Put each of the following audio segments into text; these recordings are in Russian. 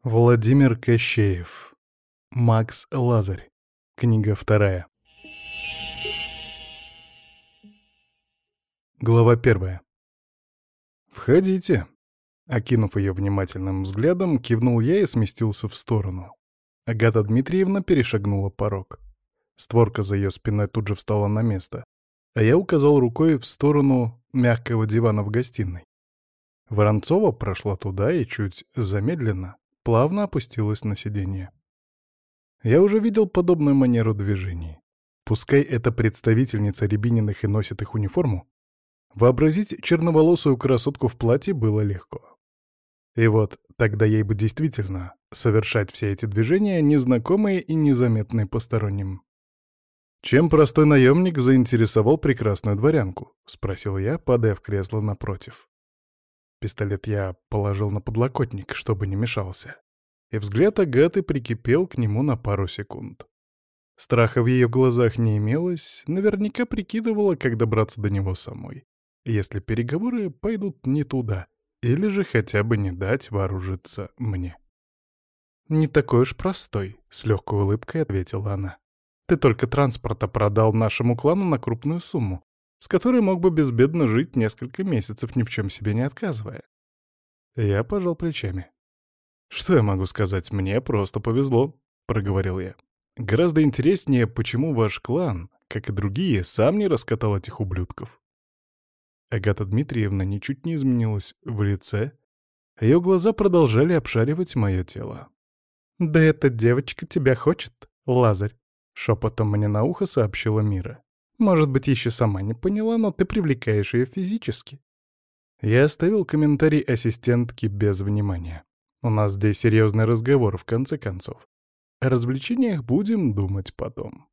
Владимир Кощеев. Макс Лазарь. Книга вторая. Глава первая. «Входите». Окинув ее внимательным взглядом, кивнул я и сместился в сторону. Агата Дмитриевна перешагнула порог. Створка за ее спиной тут же встала на место, а я указал рукой в сторону мягкого дивана в гостиной. Воронцова прошла туда и чуть замедленно, плавно опустилась на сиденье. Я уже видел подобную манеру движений. Пускай это представительница Рябининых и носит их униформу, вообразить черноволосую красотку в платье было легко. И вот тогда ей бы действительно совершать все эти движения, незнакомые и незаметные посторонним. «Чем простой наемник заинтересовал прекрасную дворянку?» — спросил я, падая в кресло напротив. Пистолет я положил на подлокотник, чтобы не мешался, и взгляд Агаты прикипел к нему на пару секунд. Страха в ее глазах не имелось, наверняка прикидывала, как добраться до него самой, если переговоры пойдут не туда, или же хотя бы не дать вооружиться мне. «Не такой уж простой», — с легкой улыбкой ответила она. «Ты только транспорта продал нашему клану на крупную сумму, с которой мог бы безбедно жить несколько месяцев, ни в чем себе не отказывая». Я пожал плечами. «Что я могу сказать? Мне просто повезло», — проговорил я. «Гораздо интереснее, почему ваш клан, как и другие, сам не раскатал этих ублюдков». Агата Дмитриевна ничуть не изменилась в лице. Ее глаза продолжали обшаривать мое тело. «Да эта девочка тебя хочет, Лазарь», — шепотом мне на ухо сообщила Мира. «Может быть, еще сама не поняла, но ты привлекаешь ее физически». Я оставил комментарий ассистентки без внимания. У нас здесь серьезный разговор, в конце концов. О развлечениях будем думать потом.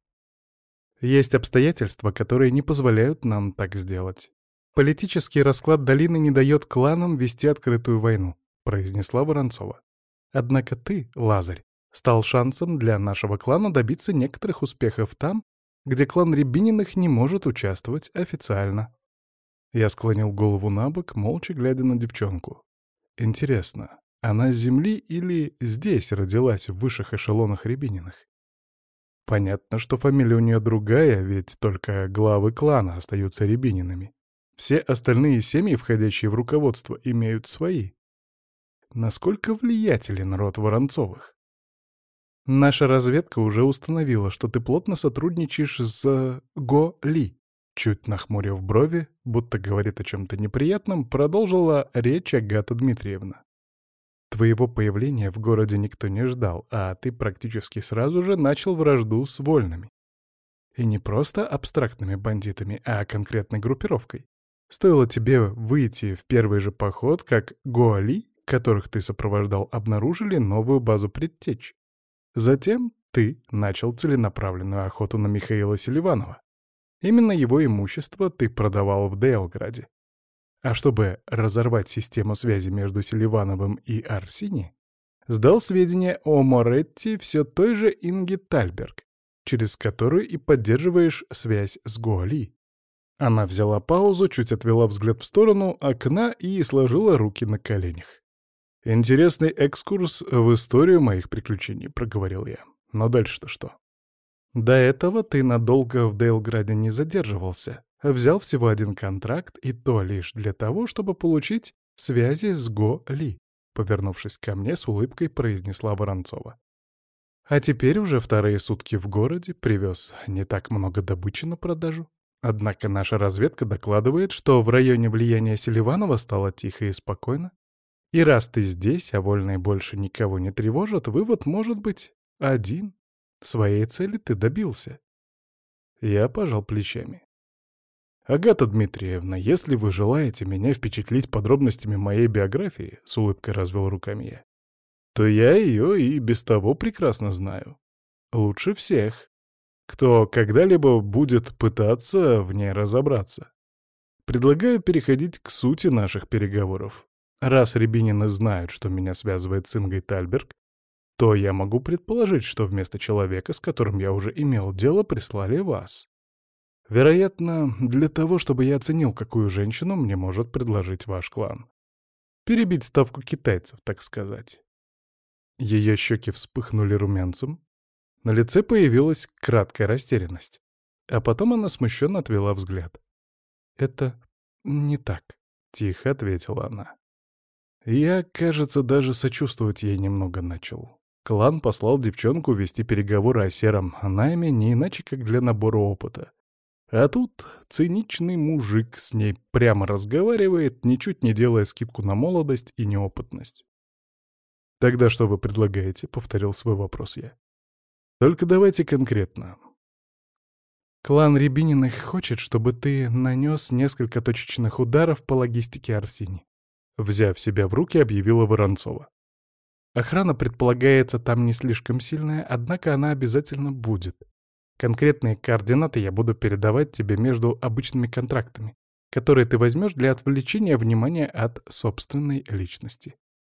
Есть обстоятельства, которые не позволяют нам так сделать. Политический расклад долины не дает кланам вести открытую войну, произнесла Воронцова. Однако ты, Лазарь, стал шансом для нашего клана добиться некоторых успехов там, где клан Рябининых не может участвовать официально. Я склонил голову набок, молча глядя на девчонку. Интересно, она с земли или здесь родилась в высших эшелонах Рябининых? Понятно, что фамилия у нее другая, ведь только главы клана остаются Рябининами. Все остальные семьи, входящие в руководство, имеют свои. Насколько влиятелен род Воронцовых? Наша разведка уже установила, что ты плотно сотрудничаешь с Го Ли. Чуть нахмурив брови, будто говорит о чем-то неприятном, продолжила речь Агата Дмитриевна. Твоего появления в городе никто не ждал, а ты практически сразу же начал вражду с вольными. И не просто абстрактными бандитами, а конкретной группировкой. Стоило тебе выйти в первый же поход, как Гоали, которых ты сопровождал, обнаружили новую базу предтеч. Затем ты начал целенаправленную охоту на Михаила Селиванова. Именно его имущество ты продавал в Дейлграде. А чтобы разорвать систему связи между Селивановым и Арсини, сдал сведения о Моретти все той же Инге Тальберг, через которую и поддерживаешь связь с Гоали. Она взяла паузу, чуть отвела взгляд в сторону окна и сложила руки на коленях. «Интересный экскурс в историю моих приключений», — проговорил я. «Но дальше-то что?» «До этого ты надолго в Дейлграде не задерживался, а взял всего один контракт, и то лишь для того, чтобы получить связи с Го Ли», — повернувшись ко мне, с улыбкой произнесла Воронцова. «А теперь уже вторые сутки в городе, привез не так много добычи на продажу. Однако наша разведка докладывает, что в районе влияния Селиванова стало тихо и спокойно. И раз ты здесь, а вольные больше никого не тревожат, вывод может быть один. Своей цели ты добился». Я пожал плечами. «Агата Дмитриевна, если вы желаете меня впечатлить подробностями моей биографии, — с улыбкой развел руками я, — то я ее и без того прекрасно знаю. Лучше всех, кто когда-либо будет пытаться в ней разобраться. Предлагаю переходить к сути наших переговоров. Раз Рябинины знают, что меня связывает с Ингой Тальберг, то я могу предположить, что вместо человека, с которым я уже имел дело, прислали вас. Вероятно, для того, чтобы я оценил, какую женщину мне может предложить ваш клан. Перебить ставку китайцев, так сказать. Ее щеки вспыхнули румянцем. На лице появилась краткая растерянность. А потом она смущенно отвела взгляд. «Это не так», — тихо ответила она. Я, кажется, даже сочувствовать ей немного начал. Клан послал девчонку вести переговоры о сером найме не иначе, как для набора опыта. А тут циничный мужик с ней прямо разговаривает, ничуть не делая скидку на молодость и неопытность. «Тогда что вы предлагаете?» — повторил свой вопрос я. «Только давайте конкретно». «Клан Рябининых хочет, чтобы ты нанес несколько точечных ударов по логистике Арсини», — взяв себя в руки, объявила Воронцова. «Охрана предполагается там не слишком сильная, однако она обязательно будет. Конкретные координаты я буду передавать тебе между обычными контрактами, которые ты возьмешь для отвлечения внимания от собственной личности».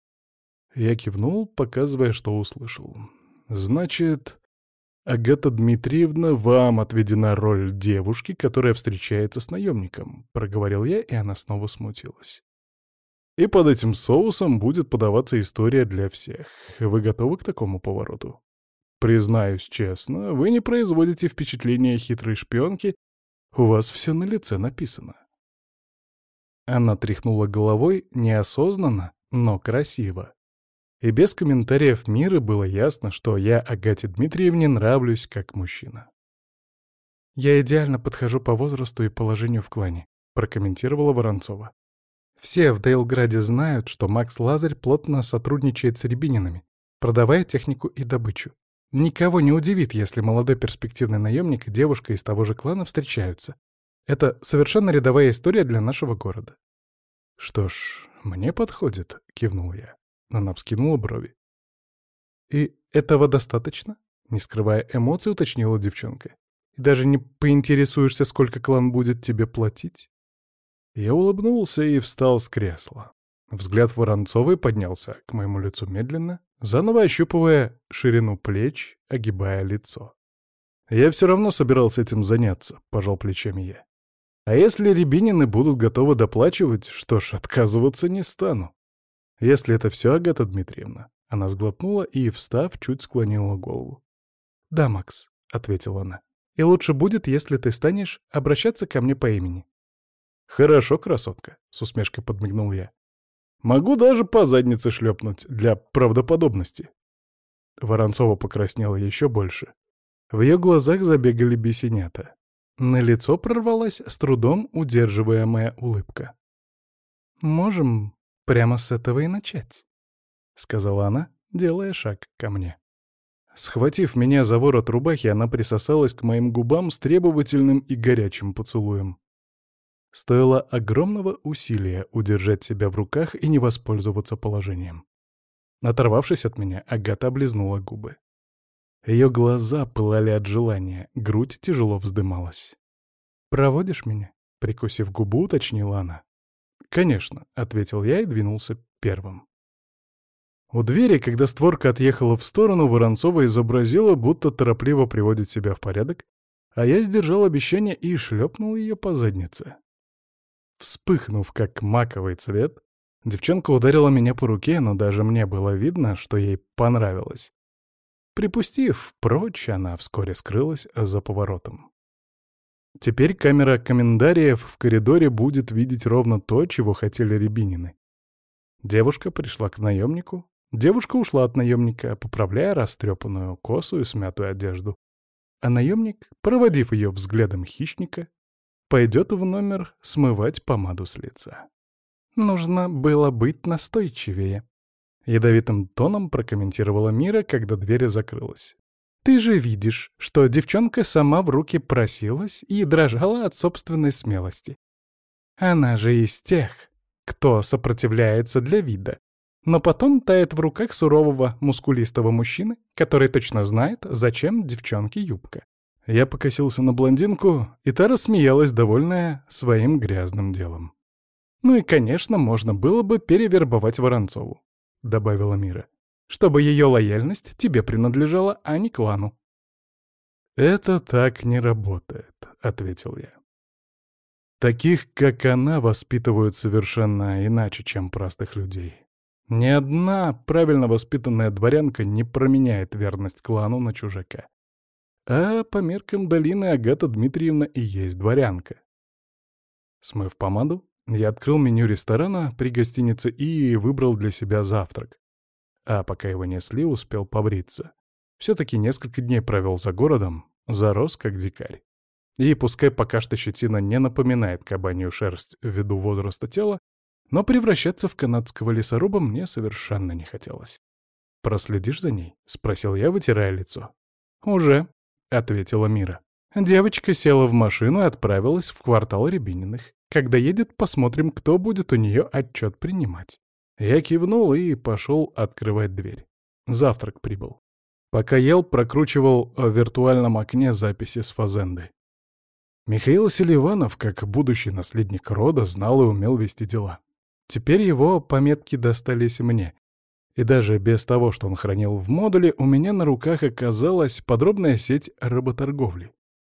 Я кивнул, показывая, что услышал. «Значит, Агата Дмитриевна, вам отведена роль девушки, которая встречается с наемником», — проговорил я, и она снова смутилась. «И под этим соусом будет подаваться история для всех. Вы готовы к такому повороту? Признаюсь честно, вы не производите впечатления хитрой шпионки, у вас все на лице написано». Она тряхнула головой неосознанно, но красиво. И без комментариев Миры было ясно, что я Агате Дмитриевне нравлюсь как мужчина. «Я идеально подхожу по возрасту и положению в клане», — прокомментировала Воронцова. «Все в Дейлграде знают, что Макс Лазарь плотно сотрудничает с Рябининами, продавая технику и добычу. Никого не удивит, если молодой перспективный наемник и девушка из того же клана встречаются. Это совершенно рядовая история для нашего города». «Что ж, мне подходит», — кивнул я. Она вскинула брови. «И этого достаточно?» — не скрывая эмоций, уточнила девчонка. «И даже не поинтересуешься, сколько клан будет тебе платить?» Я улыбнулся и встал с кресла. Взгляд Воронцовой поднялся к моему лицу медленно, заново ощупывая ширину плеч, огибая лицо. «Я все равно собирался этим заняться», — пожал плечами я. «А если Рябинины будут готовы доплачивать, что ж, отказываться не стану. Если это все, Агата Дмитриевна». Она сглотнула и, встав, чуть склонила голову. «Да, Макс», — ответила она. «И лучше будет, если ты станешь обращаться ко мне по имени». «Хорошо, красотка», — с усмешкой подмигнул я. «Могу даже по заднице шлепнуть для правдоподобности». Воронцова покраснела еще больше. В ее глазах забегали бесенята. На лицо прорвалась с трудом удерживаемая улыбка. «Можем прямо с этого и начать», — сказала она, делая шаг ко мне. Схватив меня за ворот рубахи, она присосалась к моим губам с требовательным и горячим поцелуем. Стоило огромного усилия удержать себя в руках и не воспользоваться положением. Оторвавшись от меня, Агата облизнула губы. Ее глаза пылали от желания, грудь тяжело вздымалась. «Проводишь меня?» — прикусив губу, уточнила она. «Конечно», — ответил я и двинулся первым. У двери, когда створка отъехала в сторону, Воронцова изобразила, будто торопливо приводит себя в порядок, а я сдержал обещание и шлепнул ее по заднице. Вспыхнув, как маковый цвет, девчонка ударила меня по руке, но даже мне было видно, что ей понравилось. Припустив прочь, она вскоре скрылась за поворотом. Теперь камера комментариев в коридоре будет видеть ровно то, чего хотели Рябинины. Девушка пришла к наемнику, девушка ушла от наемника, поправляя растрепанную косу и смятую одежду. А наемник, проводив ее взглядом хищника, пойдет в номер смывать помаду с лица. «Нужно было быть настойчивее», — ядовитым тоном прокомментировала Мира, когда дверь закрылась. «Ты же видишь, что девчонка сама в руки просилась и дрожала от собственной смелости. Она же из тех, кто сопротивляется для вида, но потом тает в руках сурового мускулистого мужчины, который точно знает, зачем девчонке юбка». Я покосился на блондинку, и та рассмеялась, довольная своим грязным делом. «Ну и, конечно, можно было бы перевербовать Воронцову», — добавила Мира, «чтобы ее лояльность тебе принадлежала, а не клану». «Это так не работает», — ответил я. «Таких, как она, воспитывают совершенно иначе, чем простых людей. Ни одна правильно воспитанная дворянка не променяет верность клану на чужака. А по меркам долины Агата Дмитриевна и есть дворянка. Смыв помаду, я открыл меню ресторана при гостинице и выбрал для себя завтрак. А пока его несли, успел побриться. Все-таки несколько дней провел за городом, зарос как дикарь. И пускай пока что щетина не напоминает кабанью шерсть ввиду возраста тела, но превращаться в канадского лесоруба мне совершенно не хотелось. «Проследишь за ней?» — спросил я, вытирая лицо. «Уже», — ответила Мира. Девочка села в машину и отправилась в квартал Рябининых. Когда едет, посмотрим, кто будет у нее отчет принимать. Я кивнул и пошел открывать дверь. Завтрак прибыл. Пока ел, прокручивал в виртуальном окне записи с фазенды. Михаил Селиванов, как будущий наследник рода, знал и умел вести дела. Теперь его пометки достались мне. И даже без того, что он хранил в модуле, у меня на руках оказалась подробная сеть работорговли.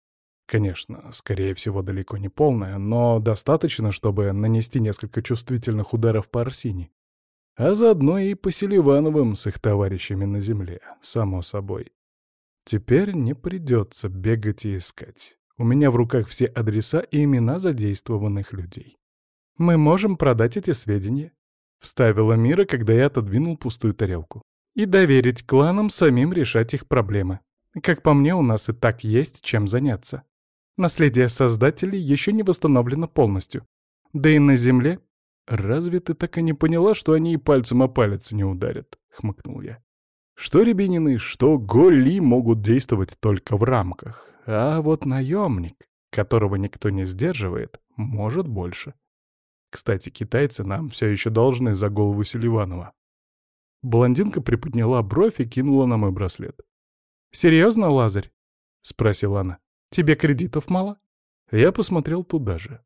Конечно, скорее всего, далеко не полная, но достаточно, чтобы нанести несколько чувствительных ударов по Арсине. А заодно и по Селивановым с их товарищами на земле, само собой. Теперь не придется бегать и искать. У меня в руках все адреса и имена задействованных людей. «Мы можем продать эти сведения», — вставила Мира, когда я отодвинул пустую тарелку. «И доверить кланам самим решать их проблемы. Как по мне, у нас и так есть чем заняться. Наследие создателей еще не восстановлено полностью. Да и на Земле...» «Разве ты так и не поняла, что они и пальцем о палец не ударят?» — хмыкнул я. «Что Рябинины, что Голи могут действовать только в рамках. А вот наемник, которого никто не сдерживает, может больше. Кстати, китайцы нам все еще должны за голову Селиванова». Блондинка приподняла бровь и кинула на мой браслет. «Серьезно, Лазарь?» — спросила она. «Тебе кредитов мало?» Я посмотрел туда же.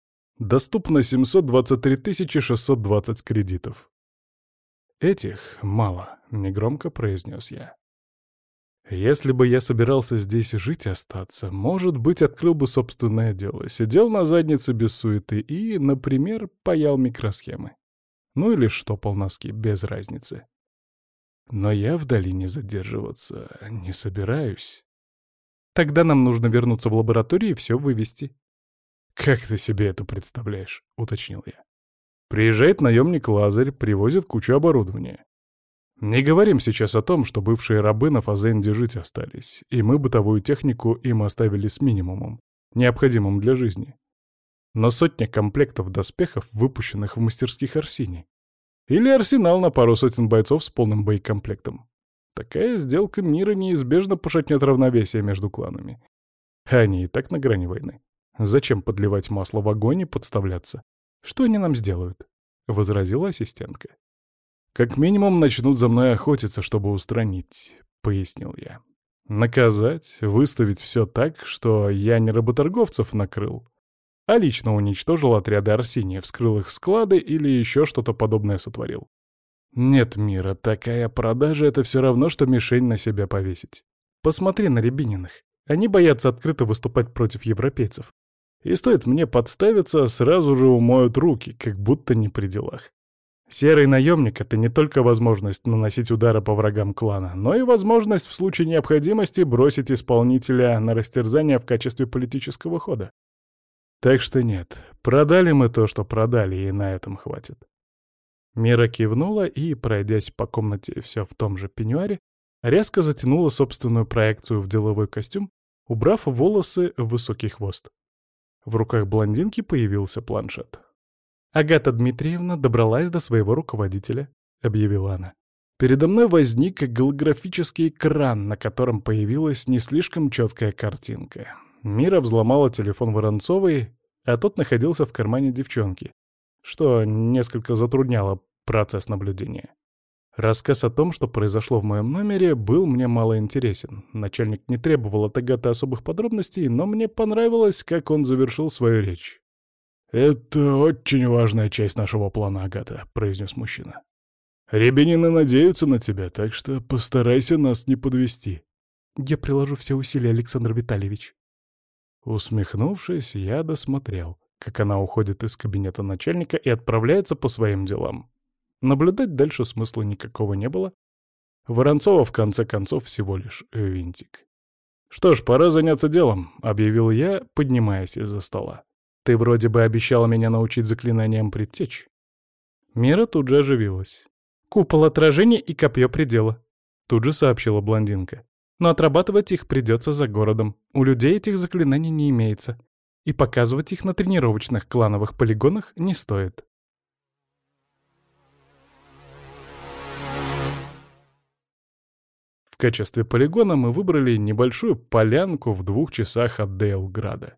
Доступно 723 620 кредитов. «Этих мало», — негромко произнес я. «Если бы я собирался здесь жить и остаться, может быть, открыл бы собственное дело, сидел на заднице без суеты и, например, паял микросхемы. Ну или штопал носки, без разницы. Но я в долине задерживаться не собираюсь. Тогда нам нужно вернуться в лабораторию и все вывести». «Как ты себе это представляешь?» — уточнил я. «Приезжает наемник Лазарь, привозит кучу оборудования. Не говорим сейчас о том, что бывшие рабы на Фазенде жить остались, и мы бытовую технику им оставили с минимумом, необходимым для жизни. Но сотня комплектов доспехов, выпущенных в мастерских Арсине. Или арсенал на пару сотен бойцов с полным боекомплектом. Такая сделка мира неизбежно пошатнет равновесие между кланами. Они и так на грани войны. Зачем подливать масло в огонь и подставляться? Что они нам сделают?» — возразила ассистентка. «Как минимум начнут за мной охотиться, чтобы устранить», — пояснил я. «Наказать, выставить все так, что я не работорговцев накрыл, а лично уничтожил отряды Арсения, вскрыл их склады или еще что-то подобное сотворил. Нет, Мира, такая продажа — это все равно, что мишень на себя повесить. Посмотри на Рябининых. Они боятся открыто выступать против европейцев. И стоит мне подставиться, сразу же умоют руки, как будто не при делах. Серый наемник — это не только возможность наносить удары по врагам клана, но и возможность в случае необходимости бросить исполнителя на растерзание в качестве политического хода. Так что нет, продали мы то, что продали, и на этом хватит». Мира кивнула и, пройдясь по комнате все в том же пеньюаре, резко затянула собственную проекцию в деловой костюм, убрав волосы в высокий хвост. В руках блондинки появился планшет. «Агата Дмитриевна добралась до своего руководителя», — объявила она. Передо мной возник голографический экран, на котором появилась не слишком четкая картинка. Мира взломала телефон Воронцовой, а тот находился в кармане девчонки, что несколько затрудняло процесс наблюдения. Рассказ о том, что произошло в моем номере, был мне мало интересен. Начальник не требовал от Агаты особых подробностей, но мне понравилось, как он завершил свою речь. «Это очень важная часть нашего плана, Агата», — произнес мужчина. «Рябинины надеются на тебя, так что постарайся нас не подвести». «Я приложу все усилия, Александр Витальевич». Усмехнувшись, я досмотрел, как она уходит из кабинета начальника и отправляется по своим делам. Наблюдать дальше смысла никакого не было. Воронцова, в конце концов, всего лишь винтик. «Что ж, пора заняться делом», — объявил я, поднимаясь из-за стола. «Ты вроде бы обещала меня научить заклинаниям предтеч». Мира тут же оживилась. «Купол отражения и копье предела», — тут же сообщила блондинка. «Но отрабатывать их придется за городом. У людей этих заклинаний не имеется. И показывать их на тренировочных клановых полигонах не стоит». В качестве полигона мы выбрали небольшую полянку в 2 часах от Дейлграда.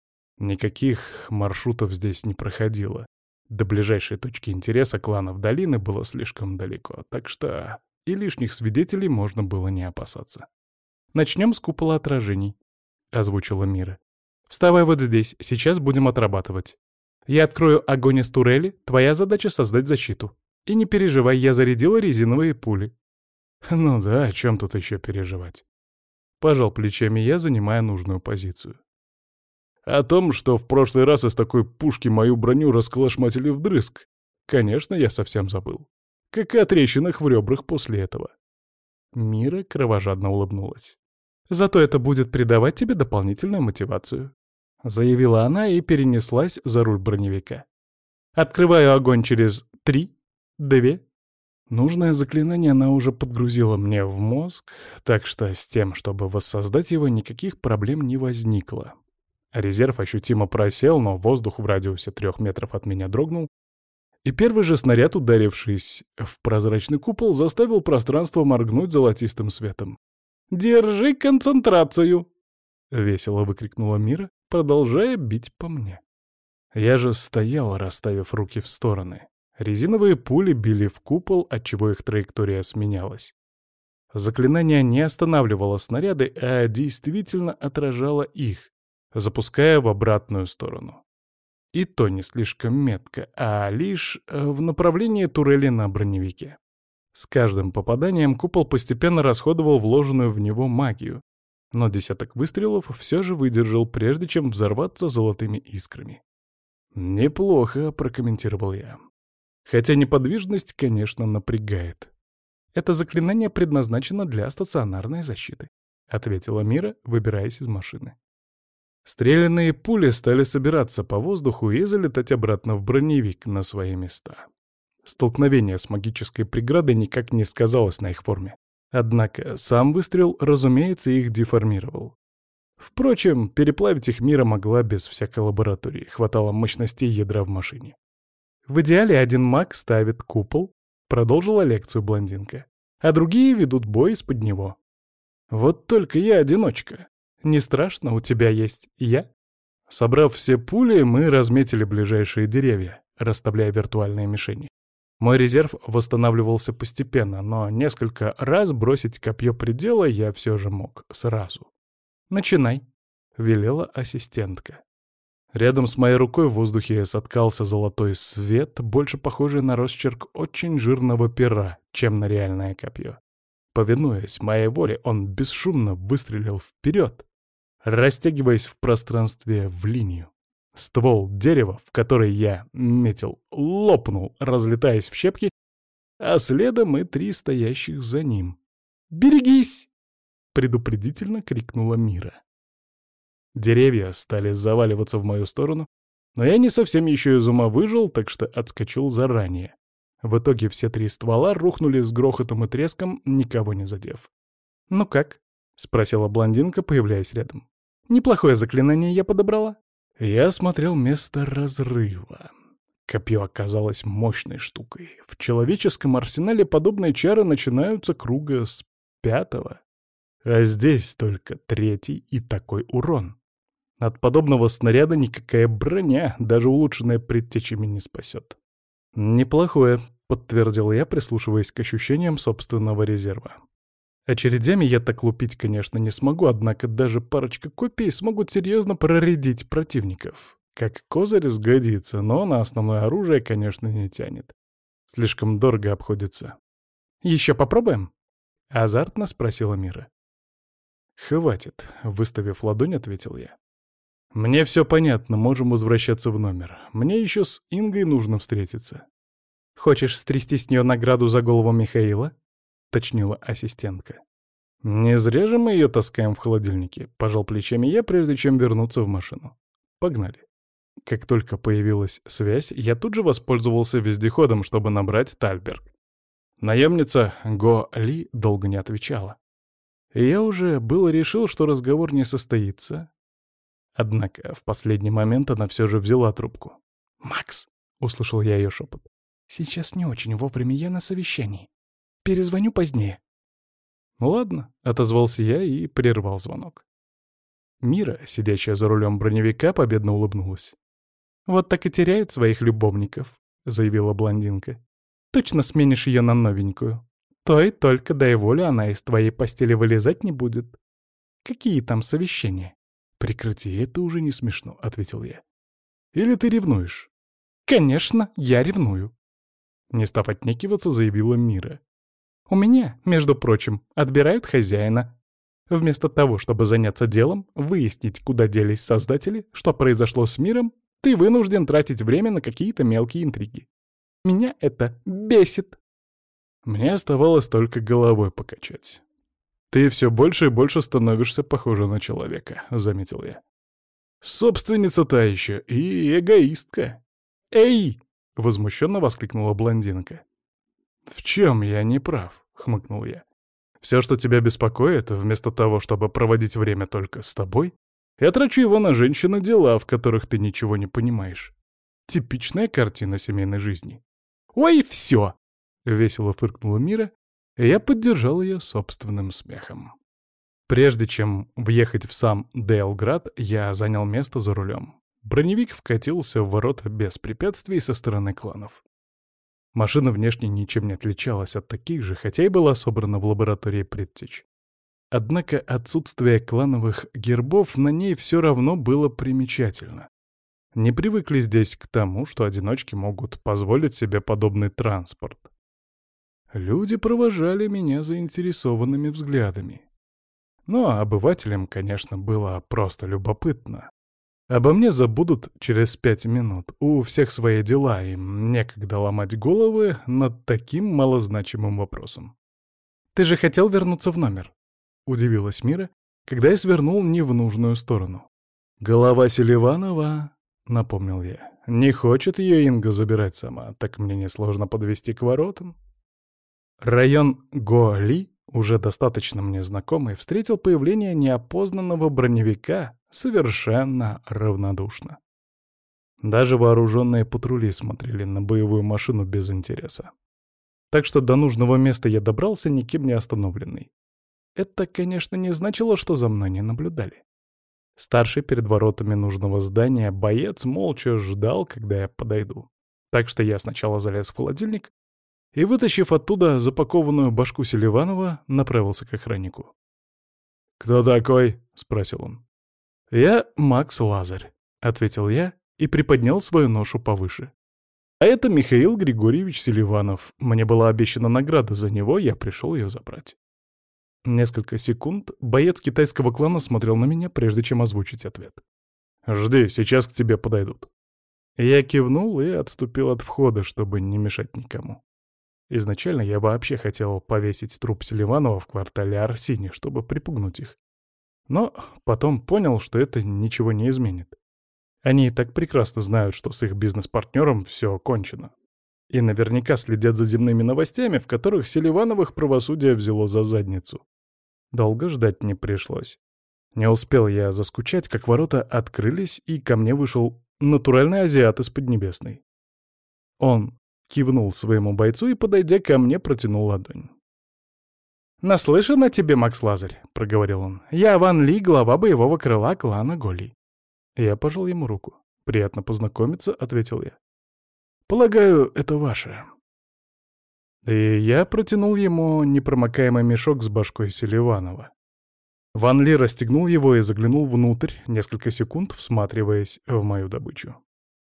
Никаких маршрутов здесь не проходило. До ближайшей точки интереса кланов долины было слишком далеко, так что и лишних свидетелей можно было не опасаться. «Начнем с купола отражений», — озвучила Мира. «Вставай вот здесь, сейчас будем отрабатывать. Я открою огонь из турели, твоя задача — создать защиту. И не переживай, я зарядила резиновые пули». «Ну да, о чем тут еще переживать?» Пожал плечами я, занимая нужную позицию. О том, что в прошлый раз из такой пушки мою броню расколошматили вдрызг, конечно, я совсем забыл. Как и о трещинах в ребрах после этого. Мира кровожадно улыбнулась. «Зато это будет придавать тебе дополнительную мотивацию», — заявила она и перенеслась за руль броневика. «Открываю огонь через 3, 2». Нужное заклинание она уже подгрузила мне в мозг, так что с тем, чтобы воссоздать его, никаких проблем не возникло. Резерв ощутимо просел, но воздух в радиусе 3 метров от меня дрогнул, и первый же снаряд, ударившись в прозрачный купол, заставил пространство моргнуть золотистым светом. «Держи концентрацию!» — весело выкрикнула Мира, продолжая бить по мне. Я же стоял, расставив руки в стороны. Резиновые пули били в купол, отчего их траектория сменялась. Заклинание не останавливало снаряды, а действительно отражало их, запуская в обратную сторону. И то не слишком метко, а лишь в направлении турели на броневике. С каждым попаданием купол постепенно расходовал вложенную в него магию, но десяток выстрелов все же выдержал, прежде чем взорваться золотыми искрами. «Неплохо», — прокомментировал я. Хотя неподвижность, конечно, напрягает. «Это заклинание предназначено для стационарной защиты», — ответила Мира, выбираясь из машины. Стрелянные пули стали собираться по воздуху и залетать обратно в броневик на свои места. Столкновение с магической преградой никак не сказалось на их форме. Однако сам выстрел, разумеется, их деформировал. Впрочем, переплавить их Мира могла без всякой лаборатории, хватало мощностей ядра в машине. «В идеале один маг ставит купол», — продолжила лекцию блондинка, «а другие ведут бой из-под него. Вот только я одиночка. Не страшно, у тебя есть я». Собрав все пули, мы разметили ближайшие деревья, расставляя виртуальные мишени. Мой резерв восстанавливался постепенно, но несколько раз бросить копье предела я все же мог сразу. «Начинай», — велела ассистентка. Рядом с моей рукой в воздухе соткался золотой свет, больше похожий на росчерк очень жирного пера, чем на реальное копье. Повинуясь моей воле, он бесшумно выстрелил вперед, растягиваясь в пространстве в линию. Ствол дерева, в который я метил, лопнул, разлетаясь в щепки, а следом и 3 стоящих за ним. «Берегись!» — предупредительно крикнула Мира. Деревья стали заваливаться в мою сторону, но я не совсем еще из ума выжил, так что отскочил заранее. В итоге все 3 ствола рухнули с грохотом и треском, никого не задев. «Ну как?» — спросила блондинка, появляясь рядом. «Неплохое заклинание я подобрала». Я смотрел место разрыва. Копье оказалось мощной штукой. В человеческом арсенале подобные чары начинаются круга с 5-го. А здесь только 3-й и такой урон. От подобного снаряда никакая броня, даже улучшенная предтечами, не спасет. «Неплохое», — подтвердил я, прислушиваясь к ощущениям собственного резерва. Очередями я так лупить, конечно, не смогу, однако даже парочка копий смогут серьезно проредить противников. Как козырь сгодится, но на основное оружие, конечно, не тянет. Слишком дорого обходится. «Еще попробуем?» — азартно спросила Мира. «Хватит», — выставив ладонь, ответил я. «Мне все понятно, можем возвращаться в номер. Мне еще с Ингой нужно встретиться». «Хочешь стрясти с нее награду за голову Михаила?» — точнила ассистентка. «Не зря же мы ее таскаем в холодильнике», — пожал плечами я, прежде чем вернуться в машину. «Погнали». Как только появилась связь, я тут же воспользовался вездеходом, чтобы набрать Тальберг. Наемница Го Ли долго не отвечала. И я уже было решил, что разговор не состоится. Однако в последний момент она все же взяла трубку. «Макс!» — услышал я ее шепот. «Сейчас не очень вовремя, я на совещании. Перезвоню позднее». «Ну ладно», — отозвался я и прервал звонок. Мира, сидящая за рулем броневика, победно улыбнулась. «Вот так и теряют своих любовников», — заявила блондинка. «Точно сменишь ее на новенькую. Той только дай волю, она из твоей постели вылезать не будет. Какие там совещания?» «Прекрати, это уже не смешно», — ответил я. «Или ты ревнуешь?» «Конечно, я ревную», — не став отнекиваться, заявила Мира. «У меня, между прочим, отбирают хозяина. Вместо того, чтобы заняться делом, выяснить, куда делись создатели, что произошло с миром, ты вынужден тратить время на какие-то мелкие интриги. Меня это бесит». Мне оставалось только головой покачать. «Ты все больше и больше становишься похожа на человека», — заметил я. «Собственница та еще и эгоистка». «Эй!» — возмущенно воскликнула блондинка. «В чем я не прав?» — хмыкнул я. «Все, что тебя беспокоит, вместо того, чтобы проводить время только с тобой, я трачу его на женщин и дела, в которых ты ничего не понимаешь. Типичная картина семейной жизни». «Ой, все!» — весело фыркнула Мира, и я поддержал ее собственным смехом. Прежде чем въехать в сам Дейлград, я занял место за рулем. Броневик вкатился в ворота без препятствий со стороны кланов. Машина внешне ничем не отличалась от таких же, хотя и была собрана в лаборатории предтеч. Однако отсутствие клановых гербов на ней все равно было примечательно. Не привыкли здесь к тому, что одиночки могут позволить себе подобный транспорт. Люди провожали меня заинтересованными взглядами. Но обывателям, конечно, было просто любопытно. Обо мне забудут через 5 минут. У всех свои дела, им некогда ломать головы над таким малозначимым вопросом. «Ты же хотел вернуться в номер?» — удивилась Мира, когда я свернул не в нужную сторону. «Голова Селиванова», — напомнил я. «Не хочет ее Инга забирать сама, так мне несложно подвести к воротам». Район Голи, уже достаточно мне знакомый, встретил появление неопознанного броневика совершенно равнодушно. Даже вооруженные патрули смотрели на боевую машину без интереса. Так что до нужного места я добрался, никем не остановленный. Это, конечно, не значило, что за мной не наблюдали. Старший перед воротами нужного здания боец молча ждал, когда я подойду. Так что я сначала залез в холодильник и, вытащив оттуда запакованную башку Селиванова, направился к охраннику. «Кто такой?» — спросил он. «Я Макс Лазарь», — ответил я и приподнял свою ношу повыше. «А это Михаил Григорьевич Селиванов. Мне была обещана награда за него, я пришел ее забрать». Несколько секунд боец китайского клана смотрел на меня, прежде чем озвучить ответ. «Жди, сейчас к тебе подойдут». Я кивнул и отступил от входа, чтобы не мешать никому. Изначально я вообще хотел повесить труп Селиванова в квартале Арсини, чтобы припугнуть их. Но потом понял, что это ничего не изменит. Они и так прекрасно знают, что с их бизнес-партнером все кончено. И наверняка следят за земными новостями, в которых Селивановых правосудие взяло за задницу. Долго ждать не пришлось. Не успел я заскучать, как ворота открылись, и ко мне вышел натуральный азиат из Поднебесной. Он кивнул своему бойцу и, подойдя ко мне, протянул ладонь. «Наслышан о тебе, Макс Лазарь», — проговорил он. «Я Ван Ли, глава боевого крыла клана Голи». Я пожал ему руку. «Приятно познакомиться», — ответил я. «Полагаю, это ваше». И я протянул ему непромокаемый мешок с башкой Селиванова. Ван Ли расстегнул его и заглянул внутрь, несколько секунд всматриваясь в мою добычу.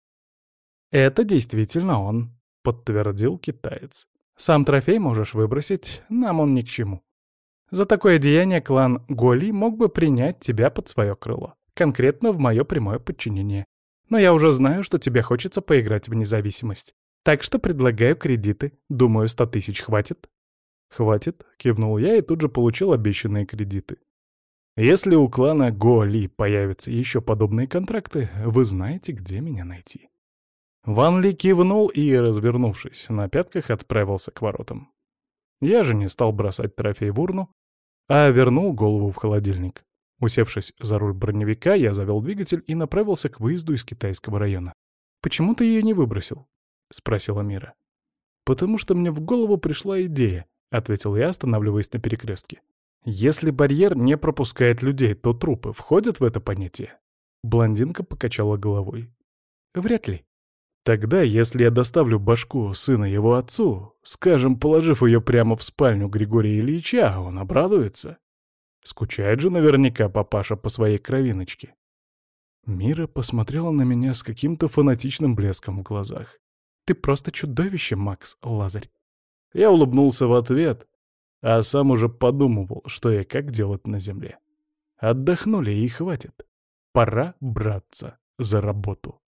«Это действительно он», — подтвердил китаец. «Сам трофей можешь выбросить, нам он ни к чему. За такое деяние клан Голи мог бы принять тебя под свое крыло, конкретно в мое прямое подчинение. Но я уже знаю, что тебе хочется поиграть в независимость. Так что предлагаю кредиты. Думаю, 100 тысяч хватит. «Хватит», — кивнул я и тут же получил обещанные кредиты. «Если у клана Го-Ли появятся еще подобные контракты, вы знаете, где меня найти». Ван Ли кивнул и, развернувшись, на пятках отправился к воротам. Я же не стал бросать трофей в урну, а вернул голову в холодильник. Усевшись за руль броневика, я завел двигатель и направился к выезду из китайского района. «Почему ты ее не выбросил?» — спросила Мира. «Потому что мне в голову пришла идея», — ответил я, останавливаясь на перекрестке. «Если барьер не пропускает людей, то трупы входят в это понятие?» Блондинка покачала головой. «Вряд ли. Тогда, если я доставлю башку сына его отцу, скажем, положив ее прямо в спальню Григория Ильича, он обрадуется. Скучает же наверняка папаша по своей кровиночке». Мира посмотрела на меня с каким-то фанатичным блеском в глазах. «Ты просто чудовище, Макс Лазарь». Я улыбнулся в ответ, а сам уже подумывал, что и как делать на земле. Отдохнули и хватит. Пора браться за работу.